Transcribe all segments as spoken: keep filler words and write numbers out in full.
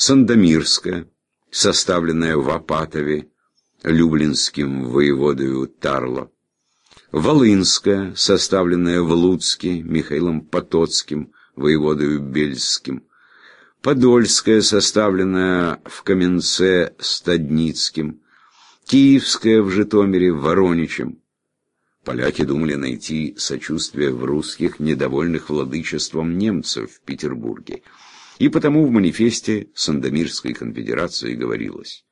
Сандомирская, составленная в Апатове люблинским воеводою Тарло, Волынская, составленная в Луцке Михаилом Потоцким воеводою Бельским, Подольская, составленная в Каменце Стадницким, Киевская в Житомире Вороничем. Поляки думали найти сочувствие в русских, недовольных владычеством немцев в Петербурге. И потому в манифесте Сандомирской конфедерации говорилось: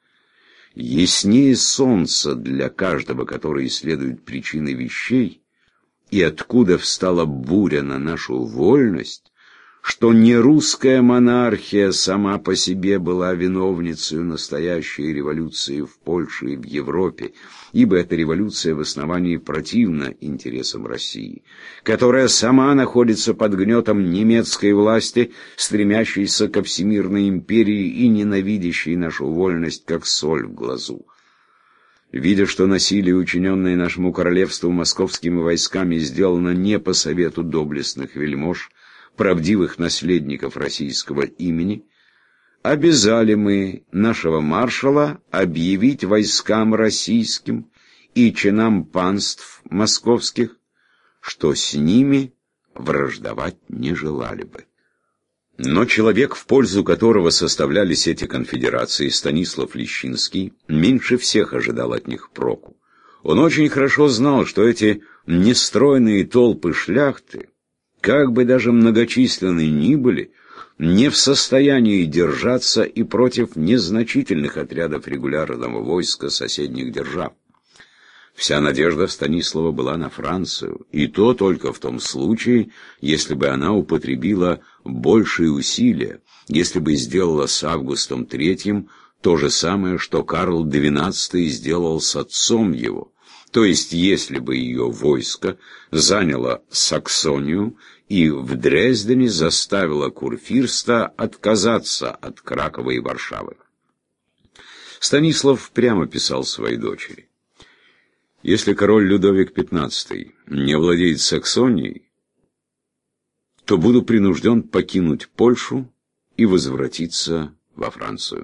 «Яснее солнца для каждого, который исследует причины вещей, и откуда встала буря на нашу вольность, что не русская монархия сама по себе была виновницей настоящей революции в Польше и в Европе, ибо эта революция в основании противна интересам России, которая сама находится под гнетом немецкой власти, стремящейся ко всемирной империи и ненавидящей нашу вольность, как соль в глазу. Видя, что насилие, учиненное нашему королевству московскими войсками, сделано не по совету доблестных вельмож, правдивых наследников российского имени, обязали мы нашего маршала объявить войскам российским и чинам панств московских, что с ними враждовать не желали бы». Но человек, в пользу которого составлялись эти конфедерации, Станислав Лещинский, меньше всех ожидал от них проку. Он очень хорошо знал, что эти нестройные толпы шляхты, как бы даже многочисленны ни были, не в состоянии держаться и против незначительных отрядов регулярного войска соседних держав. Вся надежда Станислава была на Францию, и то только в том случае, если бы она употребила большие усилия, если бы сделала с Августом Третьим то же самое, что Карл Двенадцатый сделал с отцом его. То есть, если бы ее войско заняло Саксонию и в Дрездене заставило курфюрста отказаться от Кракова и Варшавы. Станислав прямо писал своей дочери: «Если король Людовик Пятнадцатый не владеет Саксонией, то буду принужден покинуть Польшу и возвратиться во Францию.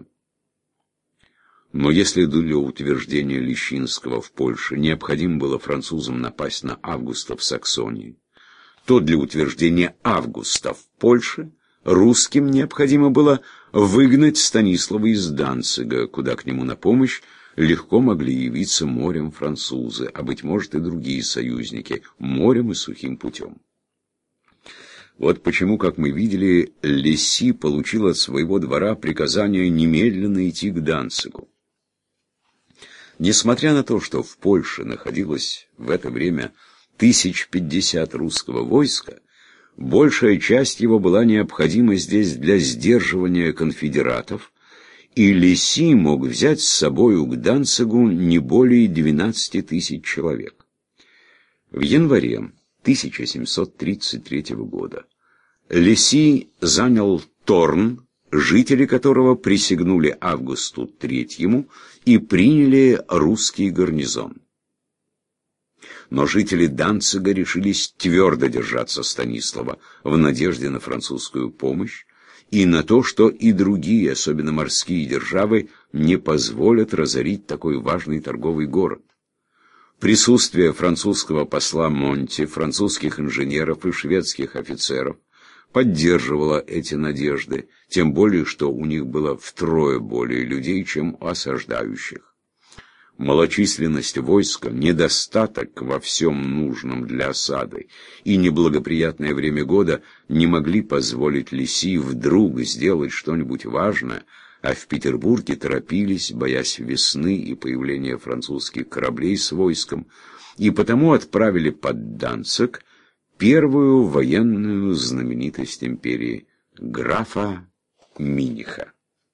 Но если для утверждения Лещинского в Польше необходимо было французам напасть на Августа в Саксонии, то для утверждения Августа в Польше русским необходимо было выгнать Станислава из Данцига, куда к нему на помощь легко могли явиться морем французы, а, быть может, и другие союзники, морем и сухим путем». Вот почему, как мы видели, Лесси получил от своего двора приказание немедленно идти к Данцигу. Несмотря на то, что в Польше находилось в это время тысяч пятьдесят русского войска, большая часть его была необходима здесь для сдерживания конфедератов, и Лесси мог взять с собою к Данцигу не более двенадцати тысяч человек. В январе тысяча семьсот тридцать третьего года Лесси занял Торн, жители которого присягнули Августу Третьему и приняли русский гарнизон. Но жители Данцига решились твердо держаться Станислава в надежде на французскую помощь и на то, что и другие, особенно морские державы, не позволят разорить такой важный торговый город. Присутствие французского посла Монти, французских инженеров и шведских офицеров поддерживало эти надежды, тем более, что у них было втрое более людей, чем у осаждающих. Малочисленность войска, недостаток во всем нужном для осады и неблагоприятное время года не могли позволить Лесси вдруг сделать что-нибудь важное, а в Петербурге торопились, боясь весны и появления французских кораблей с войском, и потому отправили под Данциг первую военную знаменитость империи — графа Миниха.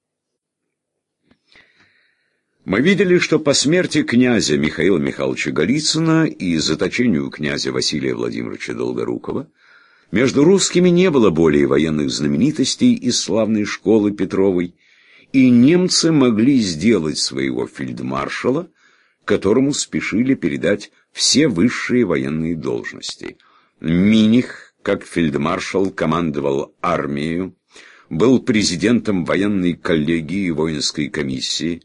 Мы видели, что по смерти князя Михаила Михайловича Голицына и заточению князя Василия Владимировича Долгорукова между русскими не было более военных знаменитостей из славной школы Петровой, и немцы могли сделать своего фельдмаршала, которому спешили передать все высшие военные должности. Миних, как фельдмаршал, командовал армией, был президентом военной коллегии и воинской комиссии,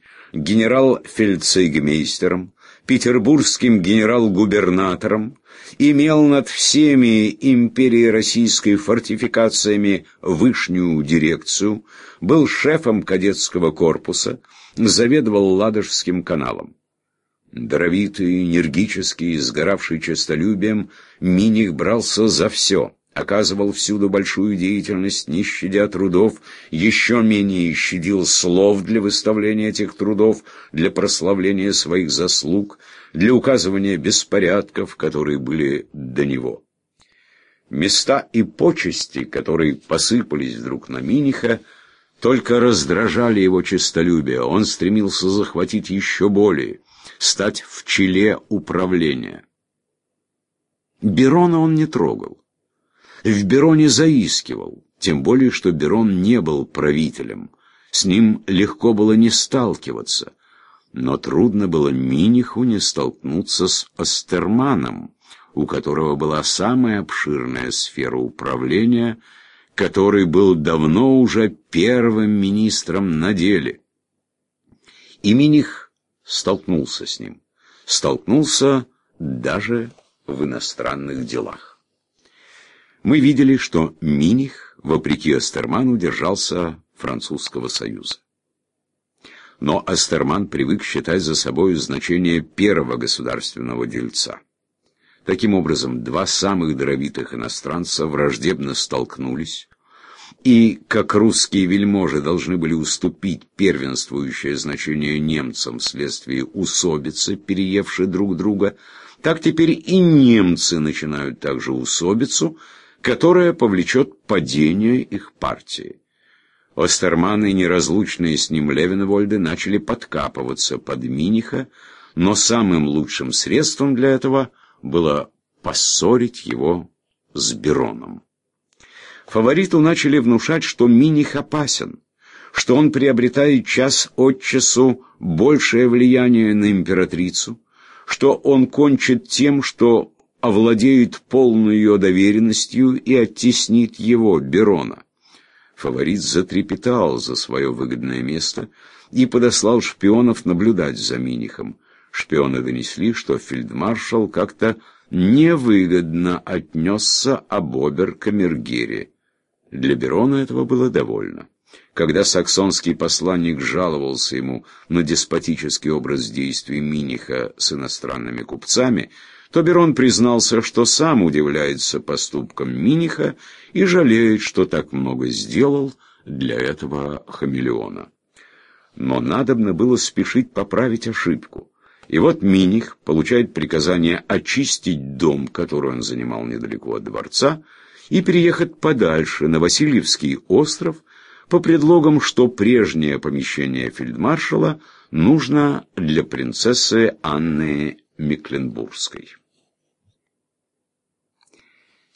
генерал-фельдцейгмейстером, петербургским генерал-губернатором, имел над всеми империей российской фортификациями вышнюю дирекцию, был шефом кадетского корпуса, заведовал Ладожским каналом. Даровитый, энергический, сгоравший честолюбием, Миних брался за все, оказывал всюду большую деятельность, не щадя трудов, еще менее щадил слов для выставления этих трудов, для прославления своих заслуг, для указывания беспорядков, которые были до него. Места и почести, которые посыпались вдруг на Миниха, только раздражали его честолюбие. Он стремился захватить еще более, стать в челе управления. Берона он не трогал. В Бероне заискивал, тем более, что Берон не был правителем. С ним легко было не сталкиваться. Но трудно было Миниху не столкнуться с Остерманом, у которого была самая обширная сфера управления, который был давно уже первым министром на деле. И Миних столкнулся с ним. Столкнулся даже в иностранных делах. Мы видели, что Миних, вопреки Остерману, держался Французского союза. Но Остерман привык считать за собой значение первого государственного дельца. Таким образом, два самых даровитых иностранца враждебно столкнулись, и, как русские вельможи должны были уступить первенствующее значение немцам вследствие усобицы, переевшей друг друга, так теперь и немцы начинают также усобицу, которая повлечет падение их партии. Остерман и неразлучные с ним Левенвольды начали подкапываться под Миниха, но самым лучшим средством для этого было поссорить его с Бероном. Фавориту начали внушать, что Миних опасен, что он приобретает час от часу большее влияние на императрицу, что он кончит тем, что овладеет полной ее доверенностью и оттеснит его, Берона. Фаворит затрепетал за свое выгодное место и подослал шпионов наблюдать за Минихом. Шпионы донесли, что фельдмаршал как-то невыгодно отнесся об обер-камергере. Для Берона этого было довольно. Когда саксонский посланник жаловался ему на деспотический образ действий Миниха с иностранными купцами, то Берон признался, что сам удивляется поступкам Миниха и жалеет, что так много сделал для этого хамелеона. Но надобно было спешить поправить ошибку. И вот Миних получает приказание очистить дом, который он занимал недалеко от дворца, и переехать подальше, на Васильевский остров, по предлогам, что прежнее помещение фельдмаршала нужно для принцессы Анны Мекленбургской.